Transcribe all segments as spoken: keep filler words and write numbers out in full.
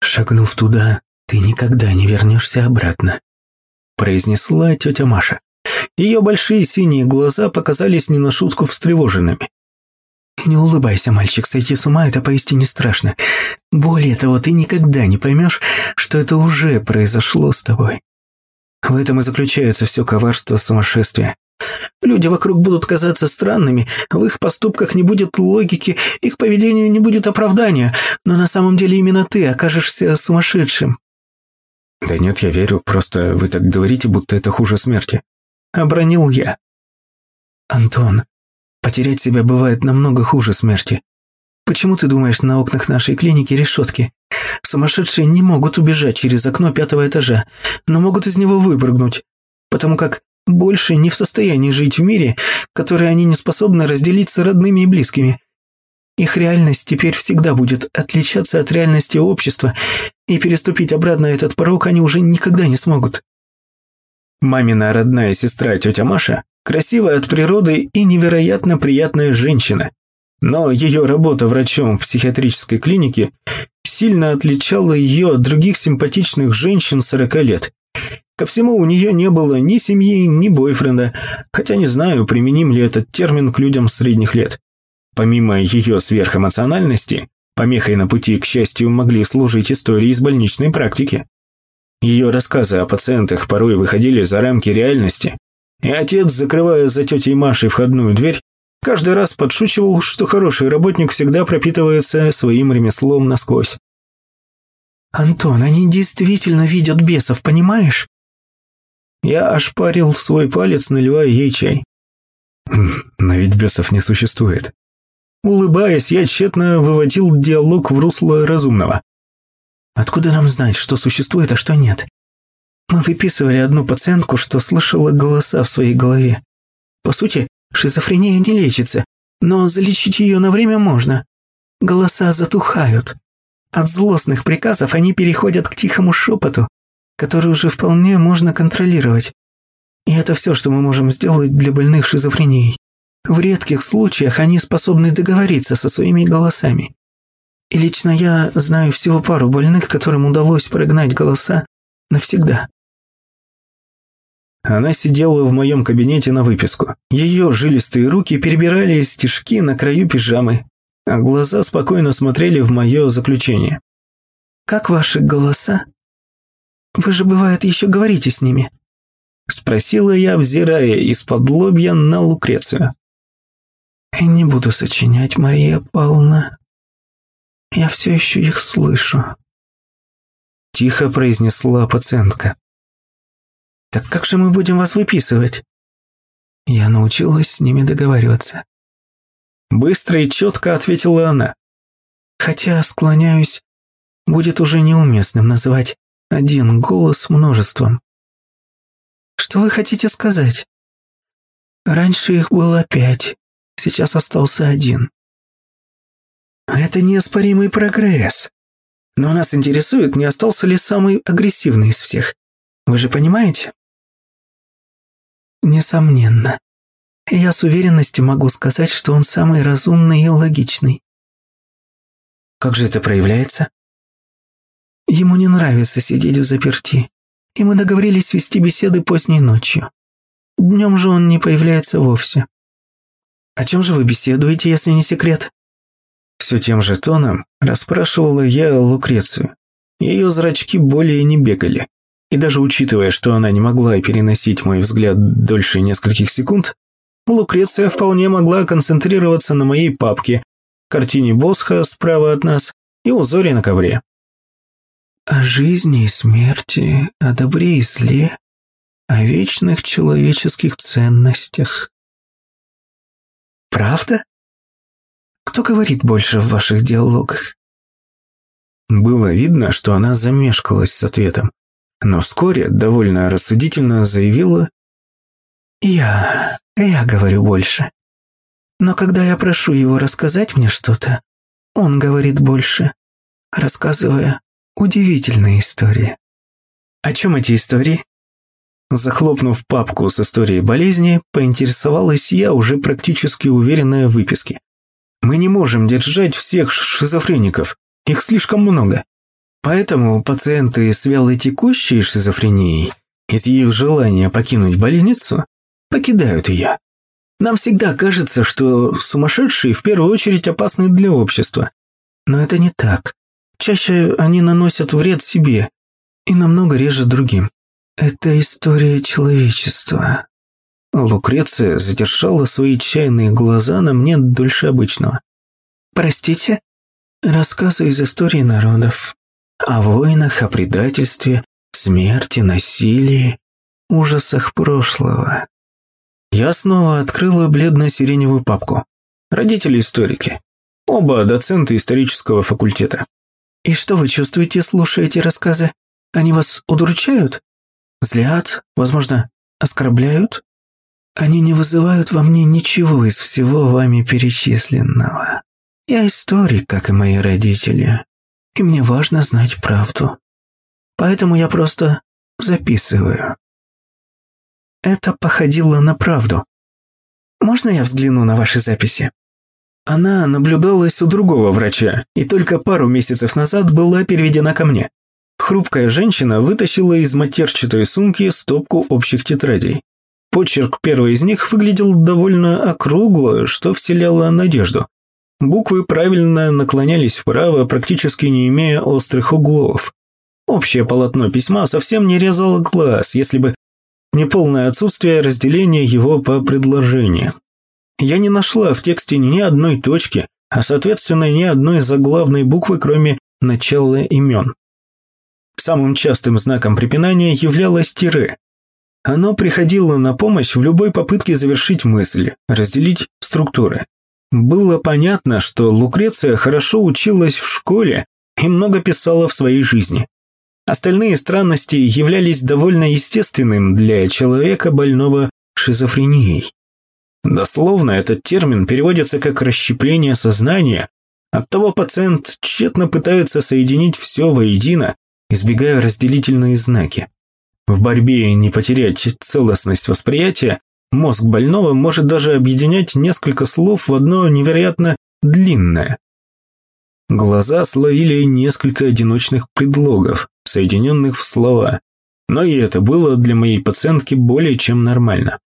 «Шагнув туда, ты никогда не вернешься обратно», – произнесла тетя Маша. Ее большие синие глаза показались не на шутку встревоженными. «Не улыбайся, мальчик, сойти с ума – это поистине страшно. Более того, ты никогда не поймешь, что это уже произошло с тобой. В этом и заключается все коварство сумасшествия. Люди вокруг будут казаться странными, в их поступках не будет логики, их поведению не будет оправдания, но на самом деле именно ты окажешься сумасшедшим». «Да нет, я верю, просто вы так говорите, будто это хуже смерти», – обронил я. «Антон, потерять себя бывает намного хуже смерти. Почему ты думаешь, на окнах нашей клиники решетки? Сумасшедшие не могут убежать через окно пятого этажа, но могут из него выпрыгнуть, потому как больше не в состоянии жить в мире, который они не способны разделить с родными и близкими. Их реальность теперь всегда будет отличаться от реальности общества, и переступить обратно этот порог они уже никогда не смогут». Мамина родная сестра тетя Маша красивая от природы и невероятно приятная женщина, но ее работа врачом в психиатрической клинике сильно отличала ее от других симпатичных женщин сорока лет. Ко всему, у нее не было ни семьи, ни бойфренда, хотя не знаю, применим ли этот термин к людям средних лет. Помимо ее сверхэмоциональности, помехой на пути к счастью могли служить истории из больничной практики. Ее рассказы о пациентах порой выходили за рамки реальности, и отец, закрывая за тетей Машей входную дверь, каждый раз подшучивал, что хороший работник всегда пропитывается своим ремеслом насквозь. «Антон, они действительно видят бесов, понимаешь?» Я ошпарил свой палец, наливая ей чай. «Но ведь бесов не существует». Улыбаясь, я тщетно выводил диалог в русло разумного. «Откуда нам знать, что существует, а что нет? Мы выписывали одну пациентку, что слышала голоса в своей голове. По сути, шизофрения не лечится, но залечить ее на время можно. Голоса затухают. От злостных приказов они переходят к тихому шепоту, который уже вполне можно контролировать. И это все, что мы можем сделать для больных шизофренией. В редких случаях они способны договориться со своими голосами. И лично я знаю всего пару больных, которым удалось прогнать голоса навсегда». Она сидела в моем кабинете на выписку. Ее жилистые руки перебирали стежки на краю пижамы, а глаза спокойно смотрели в мое заключение. «Как ваши голоса? Вы же, бывает, еще говорите с ними?» Спросила я, взирая из-под лобья на Лукрецию. «Не буду сочинять, Мария Павловна. Я все еще их слышу», – тихо произнесла пациентка. «Так как же мы будем вас выписывать?» Я научилась с ними договариваться. Быстро и четко ответила она. «Хотя, склоняюсь, будет уже неуместным называть один голос множеством». «Что вы хотите сказать?» «Раньше их было пять, сейчас остался один». «Это неоспоримый прогресс. Но нас интересует, не остался ли самый агрессивный из всех. Вы же понимаете?» «Несомненно. Я с уверенностью могу сказать, что он самый разумный и логичный». «Как же это проявляется?» «Ему не нравится сидеть взаперти, и мы договорились вести беседы поздней ночью. Днем же он не появляется вовсе». «О чем же вы беседуете, если не секрет?» Все тем же тоном расспрашивала я Лукрецию. Ее зрачки более не бегали. И даже учитывая, что она не могла переносить мой взгляд дольше нескольких секунд, Лукреция вполне могла концентрироваться на моей папке, картине Босха справа от нас и узоре на ковре. «О жизни и смерти, о добре и зле, о вечных человеческих ценностях». «Правда? Кто говорит больше в ваших диалогах?» Было видно, что она замешкалась с ответом, но вскоре довольно рассудительно заявила: «Я, я говорю больше. Но когда я прошу его рассказать мне что-то, он говорит больше, рассказывая удивительные истории». «О чем эти истории?» Захлопнув папку с историей болезни, поинтересовалась я, уже практически уверенная в выписке. «Мы не можем держать всех шизофреников, их слишком много». Поэтому пациенты с вялотекущей шизофренией, изъявив желание покинуть больницу, покидают ее. Нам всегда кажется, что сумасшедшие в первую очередь опасны для общества. Но это не так. Чаще они наносят вред себе и намного реже другим. Это история человечества. Лукреция задержала свои чайные глаза на мне дольше обычного. Простите? Рассказы из истории народов. О войнах, о предательстве, смерти, насилии, ужасах прошлого. Я снова открыла бледно-сиреневую папку. Родители-историки. Оба доценты исторического факультета. И что вы чувствуете, слушая эти рассказы? Они вас удручают? Злят? Возможно, оскорбляют? Они не вызывают во мне ничего из всего вами перечисленного. Я историк, как и мои родители, и мне важно знать правду. Поэтому я просто записываю. Это походило на правду. Можно я взгляну на ваши записи? Она наблюдалась у другого врача и только пару месяцев назад была переведена ко мне. Хрупкая женщина вытащила из матерчатой сумки стопку общих тетрадей. Почерк первой из них выглядел довольно округло, что вселяло надежду. Буквы правильно наклонялись вправо, практически не имея острых углов. Общее полотно письма совсем не резало глаз, если бы не полное отсутствие разделения его по предложениям. Я не нашла в тексте ни одной точки, а соответственно ни одной заглавной буквы, кроме начала имен. Самым частым знаком препинания являлось тире. Оно приходило на помощь в любой попытке завершить мысль, разделить структуры. Было понятно, что Лукреция хорошо училась в школе и много писала в своей жизни. Остальные странности являлись довольно естественным для человека, больного шизофренией. Дословно этот термин переводится как «расщепление сознания», оттого пациент тщетно пытается соединить все воедино, избегая разделительные знаки. В борьбе не потерять целостность восприятия мозг больного может даже объединять несколько слов в одно невероятно длинное. Глаза словили несколько одиночных предлогов, соединенных в слова, но и это было для моей пациентки более чем нормально.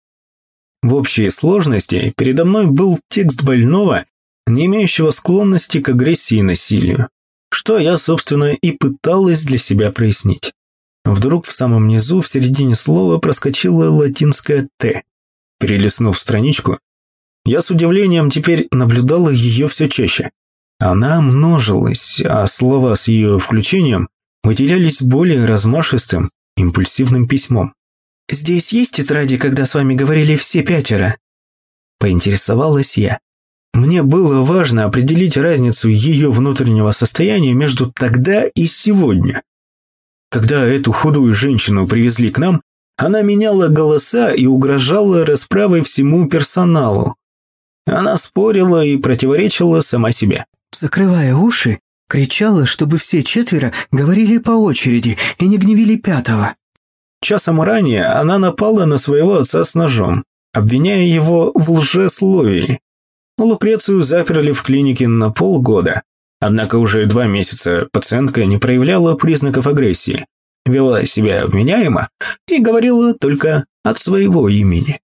В общей сложности передо мной был текст больного, не имеющего склонности к агрессии и насилию, что я, собственно, и пыталась для себя прояснить. Вдруг в самом низу, в середине слова, проскочила латинская «Т». Перелистнув страничку, я с удивлением теперь наблюдала ее все чаще. Она множилась, а слова с ее включением выделялись более размашистым, импульсивным письмом. «Здесь есть тетради, когда с вами говорили все пятеро?» Поинтересовалась я. Мне было важно определить разницу ее внутреннего состояния между тогда и сегодня. Когда эту худую женщину привезли к нам, она меняла голоса и угрожала расправой всему персоналу. Она спорила и противоречила сама себе. Закрывая уши, кричала, чтобы все четверо говорили по очереди и не гневили пятого. Часом ранее она напала на своего отца с ножом, обвиняя его в лжесловии. Лукрецию заперли в клинике на полгода. Однако уже два месяца пациентка не проявляла признаков агрессии, вела себя вменяемо и говорила только от своего имени.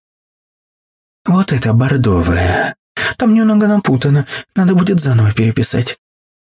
«Вот это бордовое. Там немного напутано, надо будет заново переписать».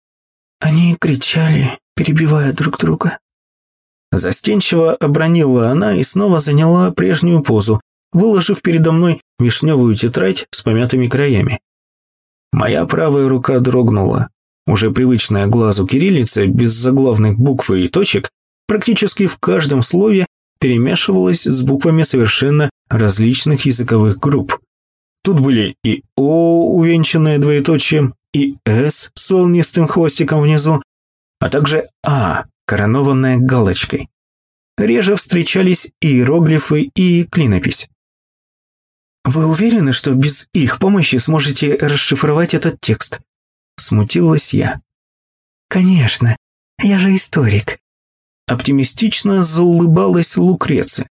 Они кричали, перебивая друг друга. Застенчиво обронила она и снова заняла прежнюю позу, выложив передо мной вишневую тетрадь с помятыми краями. Моя правая рука дрогнула. Уже привычная глазу кириллица, без заглавных букв и точек, практически в каждом слове перемешивалась с буквами совершенно различных языковых групп. Тут были и «О», увенчанное двоеточием, и «С» с волнистым хвостиком внизу, а также «А», коронованная галочкой. Реже встречались иероглифы и клинопись. «Вы уверены, что без их помощи сможете расшифровать этот текст?» Смутилась я. «Конечно, я же историк». Оптимистично заулыбалась Лукреция.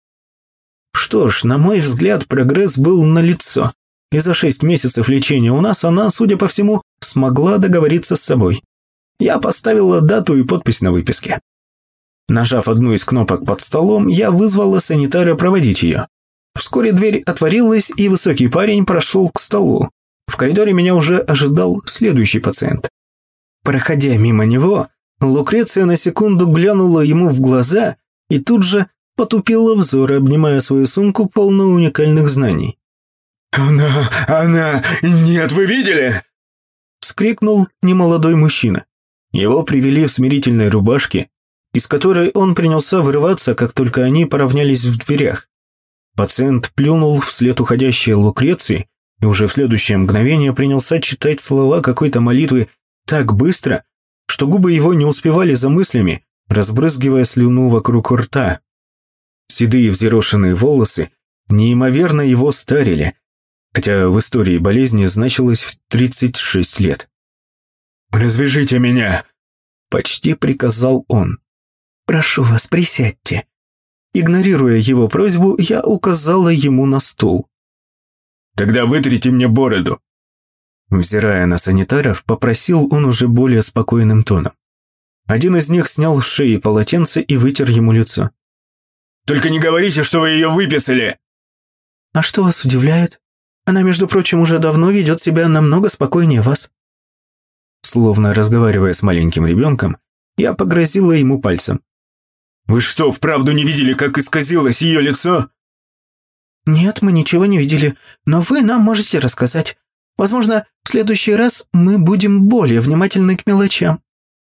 Что ж, на мой взгляд, прогресс был налицо, и за шесть месяцев лечения у нас она, судя по всему, смогла договориться с собой. Я поставила дату и подпись на выписке. Нажав одну из кнопок под столом, я вызвала санитара проводить ее. Вскоре дверь отворилась, и высокий парень прошел к столу. В коридоре меня уже ожидал следующий пациент. Проходя мимо него, Лукреция на секунду глянула ему в глаза и тут же потупила взор, обнимая свою сумку, полную уникальных знаний. «Она... она... нет, вы видели?» — вскрикнул немолодой мужчина. Его привели в смирительной рубашке, из которой он принялся вырываться, как только они поравнялись в дверях. Пациент плюнул вслед уходящей Лукреции и уже в следующее мгновение принялся читать слова какой-то молитвы так быстро, что губы его не успевали за мыслями, разбрызгивая слюну вокруг рта. Седые взъерошенные волосы неимоверно его старили, хотя в истории болезни значилось в тридцать шесть лет. «Развяжите меня!» – почти приказал он. «Прошу вас, присядьте». Игнорируя его просьбу, я указала ему на стул. «Тогда вытрите мне бороду». Взирая на санитаров, попросил он уже более спокойным тоном. Один из них снял с шеи полотенце и вытер ему лицо. «Только не говорите, что вы ее выписали!» «А что вас удивляет? Она, между прочим, уже давно ведет себя намного спокойнее вас». Словно разговаривая с маленьким ребенком, я погрозила ему пальцем. «Вы что, вправду не видели, как исказилось ее лицо?» «Нет, мы ничего не видели, но вы нам можете рассказать. Возможно, в следующий раз мы будем более внимательны к мелочам».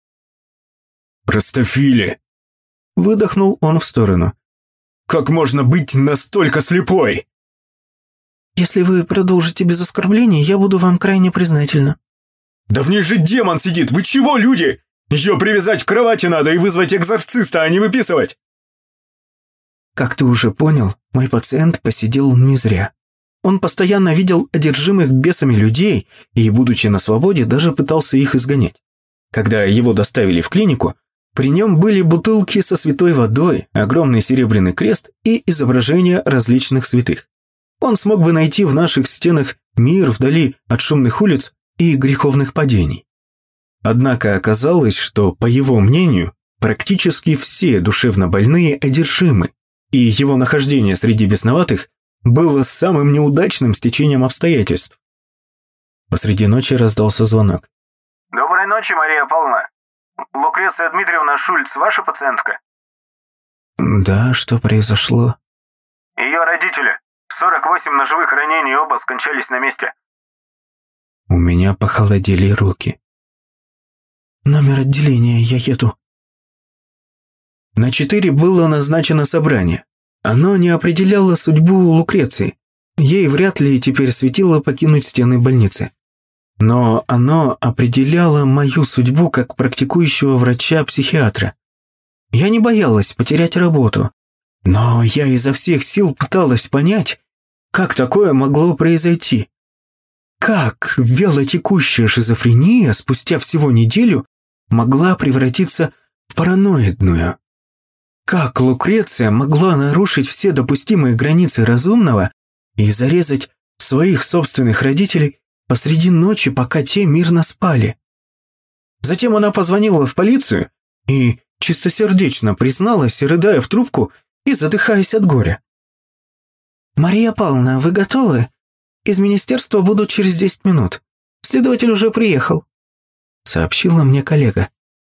«Простофили!» Выдохнул он в сторону. «Как можно быть настолько слепой?» «Если вы продолжите без оскорблений, я буду вам крайне признательна». «Да в ней же демон сидит! Вы чего, люди? Ее привязать к кровати надо и вызвать экзорциста, а не выписывать!» Как ты уже понял, мой пациент посидел не зря. Он постоянно видел одержимых бесами людей и, будучи на свободе, даже пытался их изгонять. Когда его доставили в клинику, при нем были бутылки со святой водой, огромный серебряный крест и изображения различных святых. Он смог бы найти в наших стенах мир вдали от шумных улиц и греховных падений. Однако оказалось, что, по его мнению, практически все душевнобольные одержимы, и его нахождение среди бесноватых было самым неудачным стечением обстоятельств. Посреди ночи раздался звонок. «Доброй ночи, Мария Павловна. Лукреция Дмитриевна Шульц, ваша пациентка?» «Да, что произошло?» «Ее родители. сорок восемь ножевых ранений, оба скончались на месте». У меня похолодели руки. «Номер отделения, я еду». На четыре было назначено собрание. Оно не определяло судьбу Лукреции. Ей вряд ли теперь светило покинуть стены больницы. Но оно определяло мою судьбу как практикующего врача-психиатра. Я не боялась потерять работу, но я изо всех сил пыталась понять, как такое могло произойти. Как вялотекущая шизофрения спустя всего неделю могла превратиться в параноидную? Как Лукреция могла нарушить все допустимые границы разумного и зарезать своих собственных родителей посреди ночи, пока те мирно спали? Затем она позвонила в полицию и чистосердечно призналась, рыдая в трубку и задыхаясь от горя. «Мария Павловна, вы готовы? Из министерства будут через десять минут. Следователь уже приехал», — сообщила мне коллега.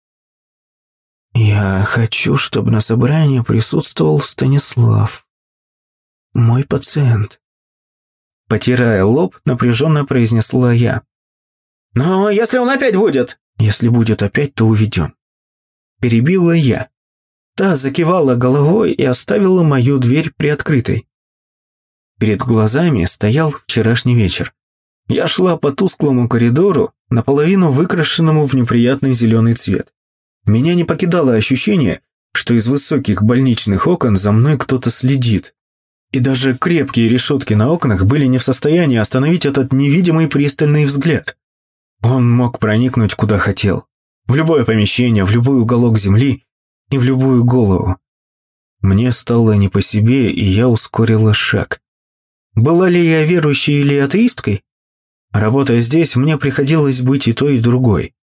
«Я хочу, чтобы на собрании присутствовал Станислав. Мой пациент». Потирая лоб, напряженно произнесла я. «Но если он опять будет?» «Если будет опять, то уведем». Перебила я. Та закивала головой и оставила мою дверь приоткрытой. Перед глазами стоял вчерашний вечер. Я шла по тусклому коридору, наполовину выкрашенному в неприятный зеленый цвет. Меня не покидало ощущение, что из высоких больничных окон за мной кто-то следит. И даже крепкие решетки на окнах были не в состоянии остановить этот невидимый пристальный взгляд. Он мог проникнуть куда хотел. В любое помещение, в любой уголок земли и в любую голову. Мне стало не по себе, и я ускорила шаг. Была ли я верующей или атеисткой? Работая здесь, мне приходилось быть и той, и другой.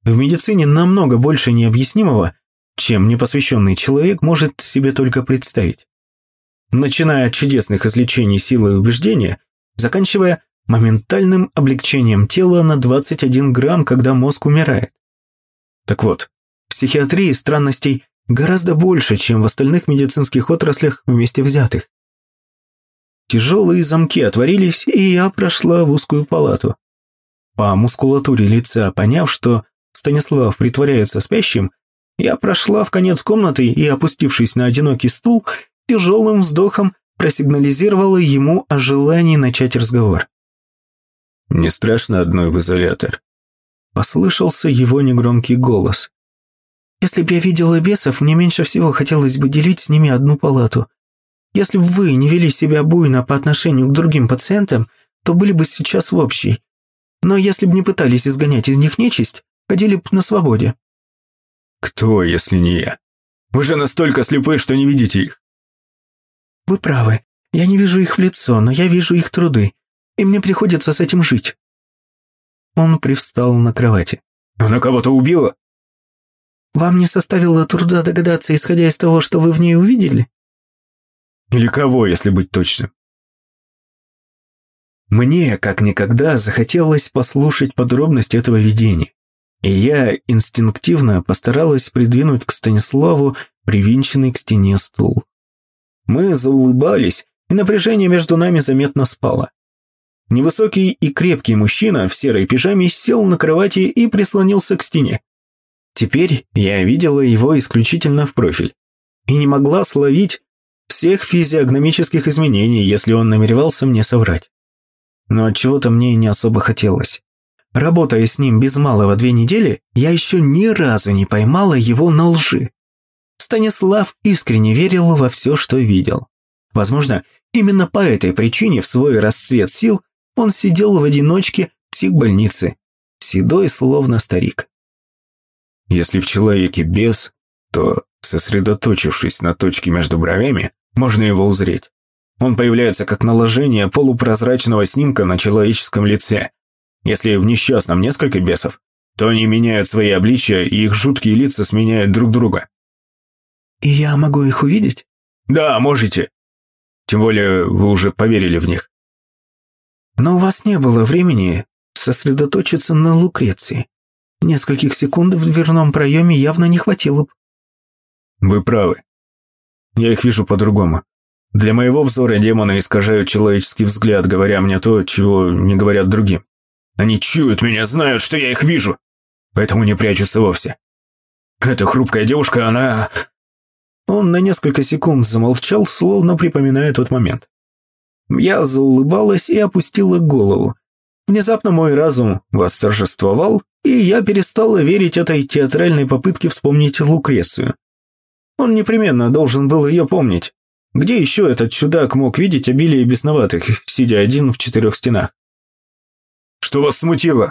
в медицине намного больше необъяснимого, чем непосвященный человек может себе только представить. Начиная от чудесных излечений силы убеждения, заканчивая моментальным облегчением тела на двадцать один грамм, когда мозг умирает. Так вот, в психиатрии странностей гораздо больше, чем в остальных медицинских отраслях вместе взятых. Тяжелые замки отворились, и я прошла в узкую палату. По мускулатуре лица, поняв, что Станислав притворяется спящим, я прошла в конец комнаты и, опустившись на одинокий стул, тяжелым вздохом просигнализировала ему о желании начать разговор. «Не страшно одной в изолятор?» Послышался его негромкий голос. «Если б я видела бесов, мне меньше всего хотелось бы делить с ними одну палату. Если бы вы не вели себя буйно по отношению к другим пациентам, то были бы сейчас в общей. Но если бы не пытались изгонять из них нечисть, ходили бы на свободе». «Кто, если не я? Вы же настолько слепы, что не видите их». «Вы правы. Я не вижу их в лицо, но я вижу их труды, и мне приходится с этим жить». Он привстал на кровати. «Она кого-то убила?» «Вам не составило труда догадаться, исходя из того, что вы в ней увидели?» «Или кого, если быть точным?» Мне, как никогда, захотелось послушать подробности этого видения, и я инстинктивно постаралась придвинуть к Станиславу привинченный к стене стул. Мы заулыбались, и напряжение между нами заметно спало. Невысокий и крепкий мужчина в серой пижаме сел на кровати и прислонился к стене. Теперь я видела его исключительно в профиль и не могла словить всех физиогномических изменений, если он намеревался мне соврать. Но от чего-то мне не особо хотелось. Работая с ним без малого две недели, я еще ни разу не поймала его на лжи. Станислав искренне верил во все, что видел. Возможно, именно по этой причине в свой расцвет сил он сидел в одиночке в психбольнице, седой словно старик. Если в человеке бес, то, сосредоточившись на точке между бровями, можно его узреть. Он появляется как наложение полупрозрачного снимка на человеческом лице. Если в несчастном несколько бесов, то они меняют свои обличия, и их жуткие лица сменяют друг друга. «И я могу их увидеть?» «Да, можете. Тем более вы уже поверили в них». «Но у вас не было времени сосредоточиться на Лукреции. Нескольких секунд в дверном проеме явно не хватило бы». «Вы правы. Я их вижу по-другому. Для моего взора демоны искажают человеческий взгляд, говоря мне то, чего не говорят другим. Они чуют меня, знают, что я их вижу, поэтому не прячутся вовсе. Эта хрупкая девушка, она...» Он на несколько секунд замолчал, словно припоминая тот момент. Я заулыбалась и опустила голову. Внезапно мой разум восторжествовал, и я перестала верить этой театральной попытке вспомнить Лукрецию. Он непременно должен был ее помнить. Где еще этот чудак мог видеть обилие бесноватых, сидя один в четырех стенах? «Что вас смутило?»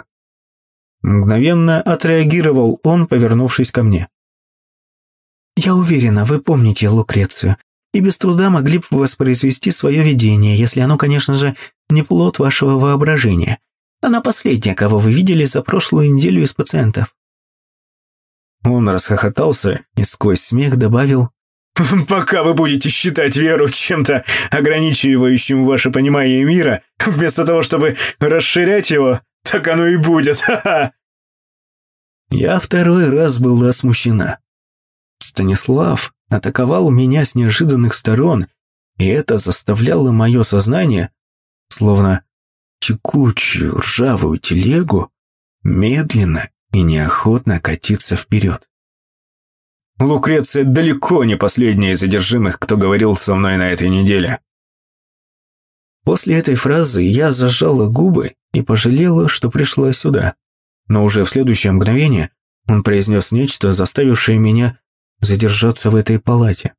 Мгновенно отреагировал он, повернувшись ко мне. «Я уверена, вы помните Лукрецию, и без труда могли бы воспроизвести свое видение, если оно, конечно же, не плод вашего воображения. Она последняя, кого вы видели за прошлую неделю из пациентов». Он расхохотался и сквозь смех добавил: «Пока вы будете считать веру чем-то ограничивающим ваше понимание мира, вместо того, чтобы расширять его, так оно и будет, ха-ха!» Я второй раз была смущена. Станислав атаковал меня с неожиданных сторон, и это заставляло мое сознание, словно текучую ржавую телегу, медленно и неохотно катиться вперед. Лукреция далеко не последняя из одержимых, кто говорил со мной на этой неделе. После этой фразы я зажала губы и пожалела, что пришла сюда. Но уже в следующее мгновение он произнес нечто, заставившее меня задержаться в этой палате.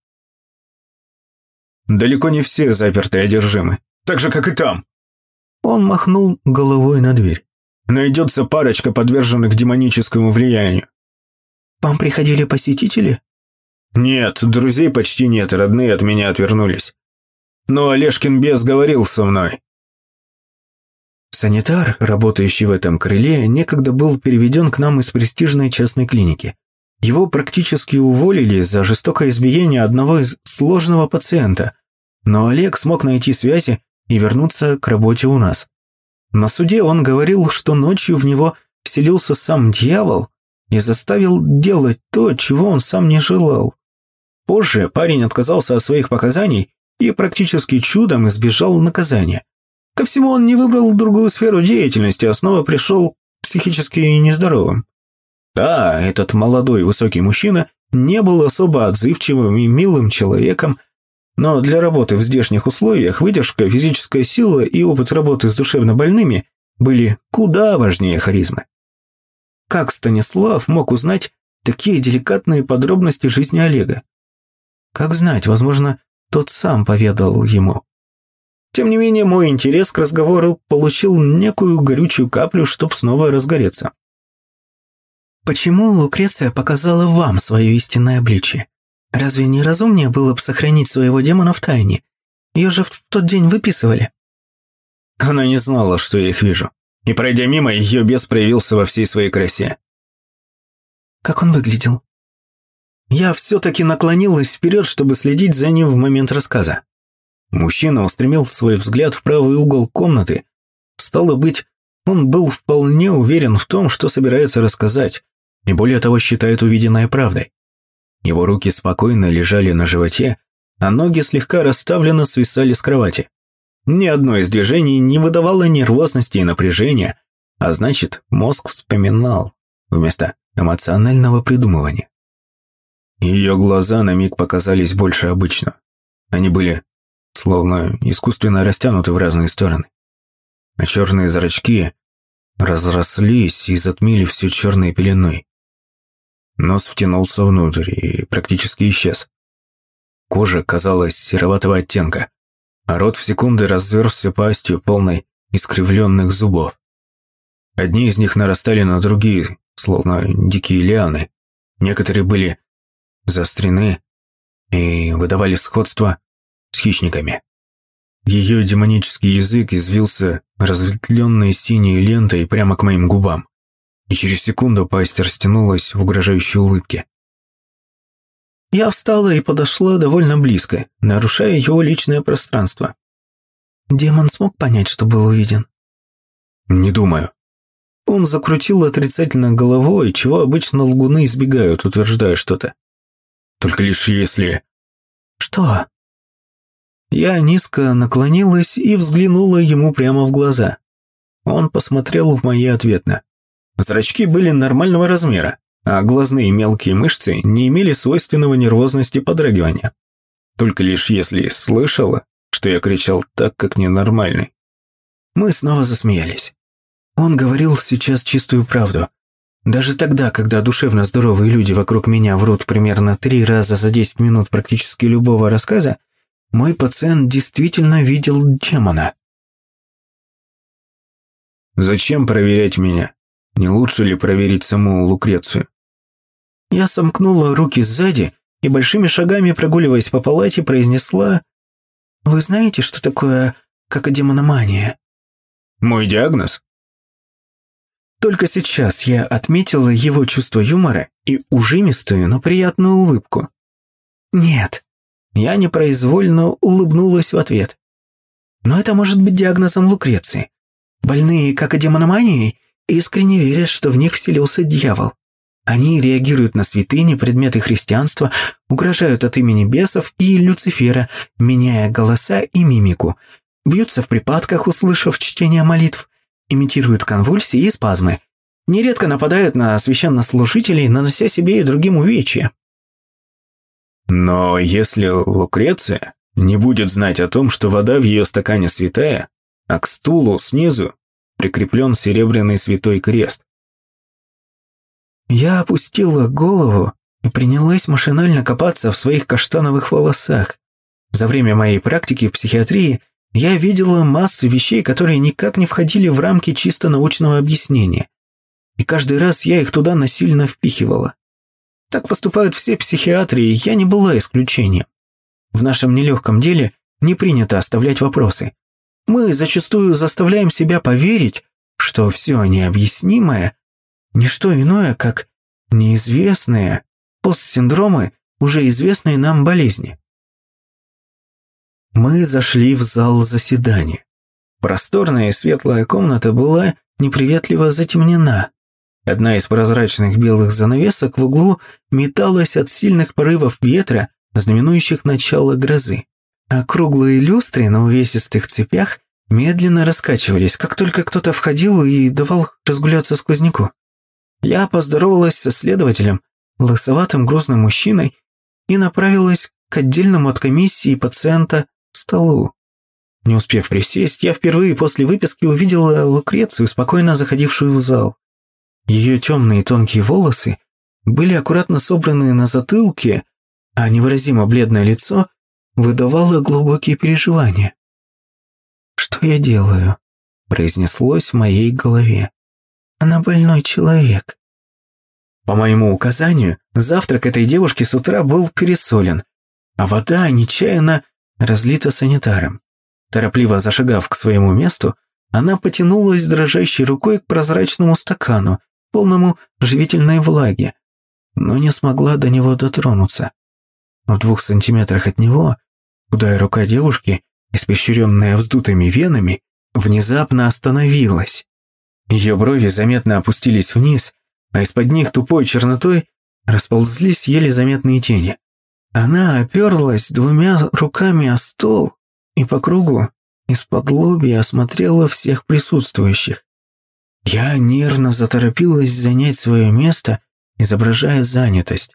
«Далеко не все запертые одержимы, так же, как и там». Он махнул головой на дверь. «Найдется парочка, подверженных демоническому влиянию». «Вам приходили посетители?» «Нет, друзей почти нет, родные от меня отвернулись. Но Олежкин бес говорил со мной». Санитар, работающий в этом крыле, некогда был переведен к нам из престижной частной клиники. Его практически уволили за жестокое избиение одного из сложного пациента, но Олег смог найти связи и вернуться к работе у нас. На суде он говорил, что ночью в него вселился сам дьявол и заставил делать то, чего он сам не желал. Позже парень отказался от своих показаний и практически чудом избежал наказания. Ко всему он не выбрал другую сферу деятельности, а снова пришел психически нездоровым. Да, этот молодой высокий мужчина не был особо отзывчивым и милым человеком, но для работы в здешних условиях выдержка, физическая сила и опыт работы с душевнобольными были куда важнее харизмы. Как Станислав мог узнать такие деликатные подробности жизни Олега? Как знать, возможно, тот сам поведал ему. Тем не менее, мой интерес к разговору получил некую горючую каплю, чтобы снова разгореться. «Почему Лукреция показала вам свое истинное обличие? Разве не разумнее было бы сохранить своего демона в тайне? Ее же в тот день выписывали». Она не знала, что я их вижу. И, пройдя мимо, ее бес проявился во всей своей красе. Как он выглядел? Я все-таки наклонилась вперед, чтобы следить за ним в момент рассказа. Мужчина устремил свой взгляд в правый угол комнаты. Стало быть, он был вполне уверен в том, что собирается рассказать, и более того считает увиденное правдой. Его руки спокойно лежали на животе, а ноги слегка расставленно свисали с кровати. Ни одно из движений не выдавало нервозности и напряжения, а значит, мозг вспоминал вместо эмоционального придумывания. Ее глаза на миг показались больше обычного. Они были словно искусственно растянуты в разные стороны. А черные зрачки разрослись и затмили все черной пеленой. Нос втянулся внутрь и практически исчез. Кожа казалась сероватого оттенка, а рот в секунды разверзся пастью, полной искривленных зубов. Одни из них нарастали на другие, словно дикие лианы. Некоторые были заострены и выдавали сходство с хищниками. Ее демонический язык извился разветвленной синей лентой прямо к моим губам, и через секунду пасть растянулась в угрожающей улыбке. Я встала и подошла довольно близко, нарушая его личное пространство. Демон смог понять, что был увиден? Не думаю. Он закрутил отрицательно головой, чего обычно лгуны избегают, утверждая что-то. Только лишь если... Что? Я низко наклонилась и взглянула ему прямо в глаза. Он посмотрел в мои ответно. Зрачки были нормального размера, а глазные мелкие мышцы не имели свойственного нервозности подрагивания. Только лишь если слышала, что я кричал так, как ненормальный. Мы снова засмеялись. Он говорил сейчас чистую правду. Даже тогда, когда душевно здоровые люди вокруг меня врут примерно три раза за десять минут практически любого рассказа, мой пациент действительно видел демона. Зачем проверять меня? Не лучше ли проверить саму Лукрецию? Я сомкнула руки сзади и большими шагами, прогуливаясь по палате, произнесла: «Вы знаете, что такое какодемономания?» Мой диагноз? Только сейчас я отметила его чувство юмора и ужимистую, но приятную улыбку. «Нет». Я непроизвольно улыбнулась в ответ. Но это может быть диагнозом Лукреции. Больные какодемономанией искренне верят, что в них вселился дьявол. Они реагируют на святыни, предметы христианства, угрожают от имени бесов и Люцифера, меняя голоса и мимику, бьются в припадках, услышав чтение молитв, имитируют конвульсии и спазмы, нередко нападают на священнослужителей, нанося себе и другим увечья. Но если Лукреция не будет знать о том, что вода в ее стакане святая, а к стулу снизу прикреплен серебряный святой крест. Я опустила голову и принялась машинально копаться в своих каштановых волосах. За время моей практики в психиатрии я видела массу вещей, которые никак не входили в рамки чисто научного объяснения. И каждый раз я их туда насильно впихивала. Так поступают все психиатры, и я не была исключением. В нашем нелегком деле не принято оставлять вопросы. Мы зачастую заставляем себя поверить, что все необъяснимое – не что иное, как неизвестные постсиндромы уже известной нам болезни. Мы зашли в зал заседания. Просторная и светлая комната была неприветливо затемнена. Одна из прозрачных белых занавесок в углу металась от сильных порывов ветра, знаменующих начало грозы. А круглые люстры на увесистых цепях медленно раскачивались, как только кто-то входил и давал разгуляться сквозняку. Я поздоровалась со следователем, лысоватым грузным мужчиной, и направилась к отдельному от комиссии пациента столу. Не успев присесть, я впервые после выписки увидела Лукрецию, спокойно заходившую в зал. Ее темные тонкие волосы были аккуратно собраны на затылке, а невыразимо бледное лицо выдавало глубокие переживания. «Что я делаю?» – произнеслось в моей голове. «Она больной человек». По моему указанию, завтрак этой девушки с утра был пересолен, а вода нечаянно разлита санитаром. Торопливо зашагав к своему месту, она потянулась дрожащей рукой к прозрачному стакану, полному живительной влаги, но не смогла до него дотронуться. В двух сантиметрах от него худая рука девушки, испещренная вздутыми венами, внезапно остановилась. Ее брови заметно опустились вниз, а из-под них тупой чернотой расползлись еле заметные тени. Она оперлась двумя руками о стол и по кругу из-под лобья осмотрела всех присутствующих. Я нервно заторопилась занять свое место, изображая занятость.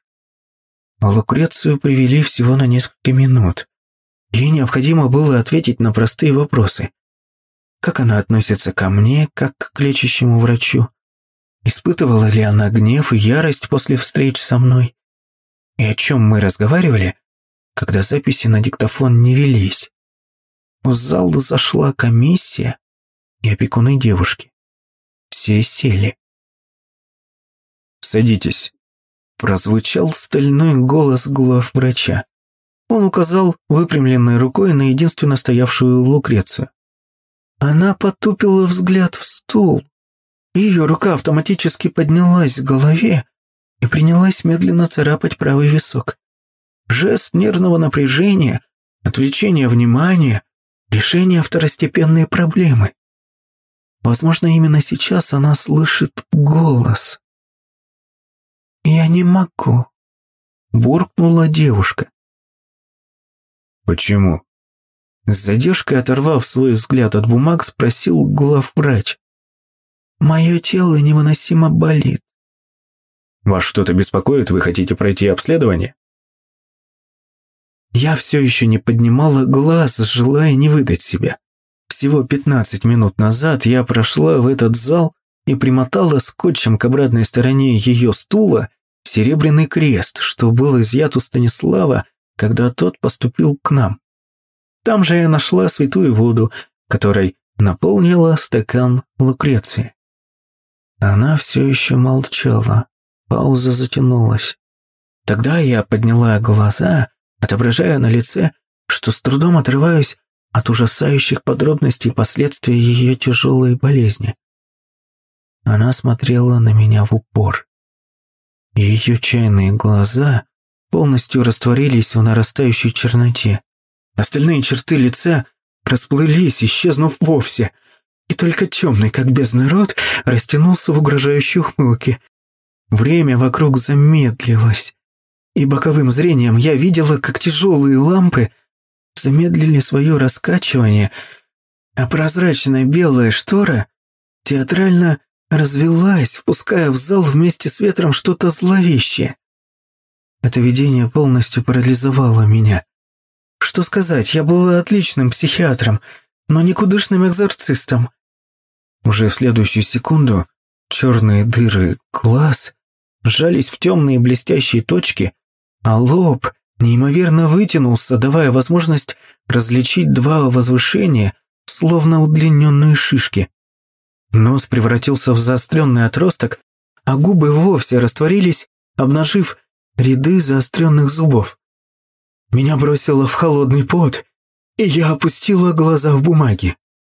Лукрецию привели всего на несколько минут. Ей необходимо было ответить на простые вопросы. Как она относится ко мне, как к лечащему врачу? Испытывала ли она гнев и ярость после встреч со мной? И о чем мы разговаривали, когда записи на диктофон не велись? В зал зашла комиссия и опекуны девушки. Все сели. «Садитесь», – прозвучал стальной голос главврача. Он указал выпрямленной рукой на единственно стоявшую Лукрецию. Она потупила взгляд в стул. Ее рука автоматически поднялась к голове и принялась медленно царапать правый висок. Жест нервного напряжения, отвлечения внимания, решение второстепенной проблемы. Возможно, именно сейчас она слышит голос. «Я не могу», – буркнула девушка. «Почему?» С задержкой оторвав свой взгляд от бумаг, спросил главврач. «Мое тело невыносимо болит». «Вас что-то беспокоит? Вы хотите пройти обследование?» Я все еще не поднимала глаз, желая не выдать себя. Всего пятнадцать минут назад я прошла в этот зал и примотала скотчем к обратной стороне ее стула серебряный крест, что был изъят у Станислава, когда тот поступил к нам. Там же я нашла святую воду, которой наполнила стакан Лукреции. Она все еще молчала. Пауза затянулась. Тогда я подняла глаза, отображая на лице, что с трудом отрываюсь от ужасающих подробностей последствий ее тяжелой болезни. Она смотрела на меня в упор. Ее чайные глаза полностью растворились в нарастающей черноте. Остальные черты лица расплылись, исчезнув вовсе, и только темный, как бездна рот, растянулся в угрожающей ухмылке. Время вокруг замедлилось, и боковым зрением я видела, как тяжелые лампы замедлили свое раскачивание, а прозрачная белая штора театрально развелась, впуская в зал вместе с ветром что-то зловещее. Это видение полностью парализовало меня. Что сказать, я была отличным психиатром, но никудышным экзорцистом. Уже в следующую секунду черные дыры глаз сжались в темные блестящие точки, а лоб неимоверно вытянулся, давая возможность различить два возвышения, словно удлиненные шишки. Нос превратился в заостренный отросток, а губы вовсе растворились, обнажив ряды заостренных зубов. Меня бросило в холодный пот, и я опустила глаза в бумаги.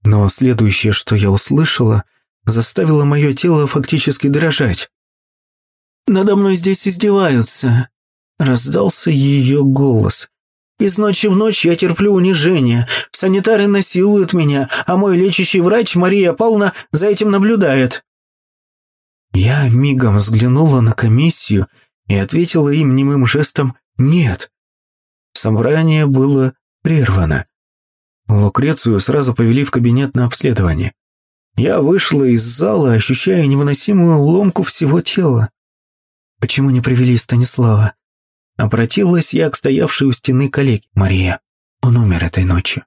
Но следующее, что я услышала, заставило мое тело фактически дрожать. «Надо мной здесь издеваются», — раздался ее голос. «Из ночи в ночь я терплю унижение. Санитары насилуют меня, а мой лечащий врач Мария Павловна за этим наблюдает». Я мигом взглянула на комиссию и ответила им немым жестом «нет». Собрание было прервано. Лукрецию сразу повели в кабинет на обследование. Я вышла из зала, ощущая невыносимую ломку всего тела. «Почему не привели Станислава?» Обратилась я к стоявшей у стены коллеге. «Мария, он умер этой ночью».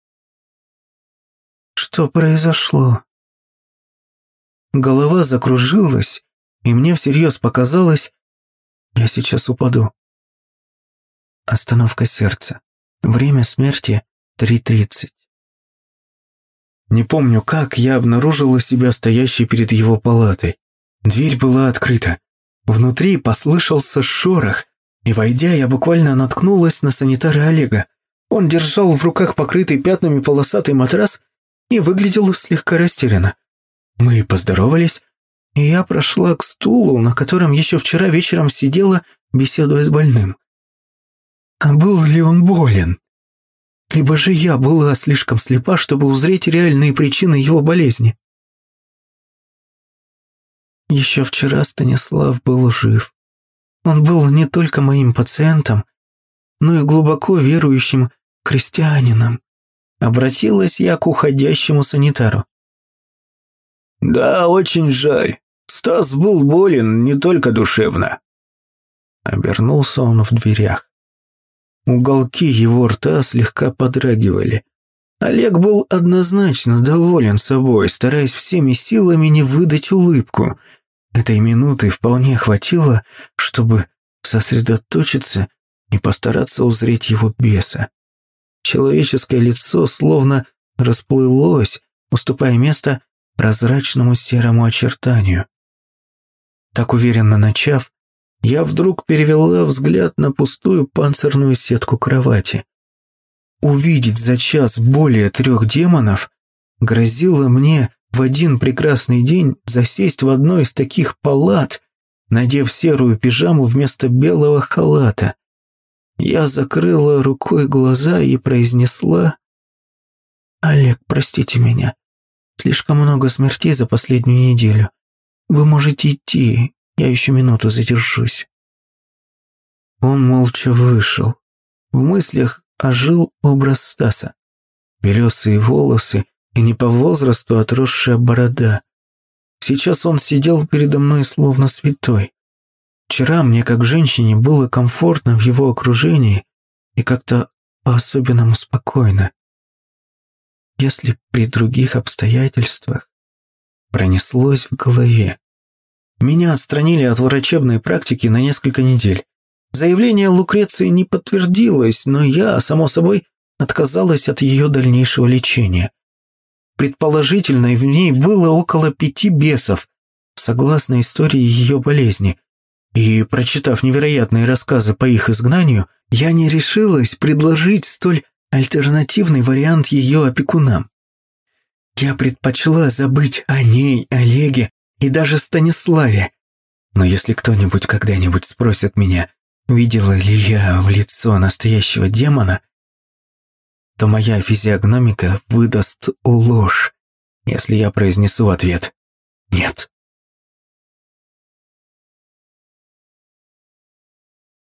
«Что произошло?» Голова закружилась, и мне всерьез показалось, я сейчас упаду. Остановка сердца. Время смерти три тридцать. Не помню, как я обнаружила себя стоящей перед его палатой. Дверь была открыта. Внутри послышался шорох, и, войдя, я буквально наткнулась на санитара Олега. Он держал в руках покрытый пятнами полосатый матрас и выглядел слегка растерянно. Мы поздоровались, и я прошла к стулу, на котором еще вчера вечером сидела, беседуя с больным. А был ли он болен? Либо же я была слишком слепа, чтобы узреть реальные причины его болезни? Еще вчера Станислав был жив. Он был не только моим пациентом, но и глубоко верующим христианином. Обратилась я к уходящему санитару. «Да, очень жаль. Стас был болен не только душевно». Обернулся он в дверях. Уголки его рта слегка подрагивали. Олег был однозначно доволен собой, стараясь всеми силами не выдать улыбку. Этой минуты вполне хватило, чтобы сосредоточиться и постараться узреть его беса. Человеческое лицо словно расплылось, уступая место прозрачному серому очертанию. Так уверенно начав, я вдруг перевела взгляд на пустую панцирную сетку кровати. Увидеть за час более трех демонов грозило мне в один прекрасный день засесть в одной из таких палат, надев серую пижаму вместо белого халата. Я закрыла рукой глаза и произнесла: «Олег, простите меня. Слишком много смертей за последнюю неделю. Вы можете идти, я еще минуту задержусь». Он молча вышел. В мыслях ожил образ Стаса. Белесые волосы и не по возрасту отросшая борода. Сейчас он сидел передо мной словно святой. Вчера мне, как женщине, было комфортно в его окружении и как-то по-особенному спокойно. Если при других обстоятельствах, пронеслось в голове. Меня отстранили от врачебной практики на несколько недель. Заявление Лукреции не подтвердилось, но я, само собой, отказалась от ее дальнейшего лечения. Предположительно, в ней было около пяти бесов, согласно истории ее болезни. И, прочитав невероятные рассказы по их изгнанию, я не решилась предложить столь альтернативный вариант ее опекунам. Я предпочла забыть о ней, Олеге и даже Станиславе. Но если кто-нибудь когда-нибудь спросит меня, видела ли я в лицо настоящего демона, то моя физиогномика выдаст ложь, если я произнесу в ответ «нет».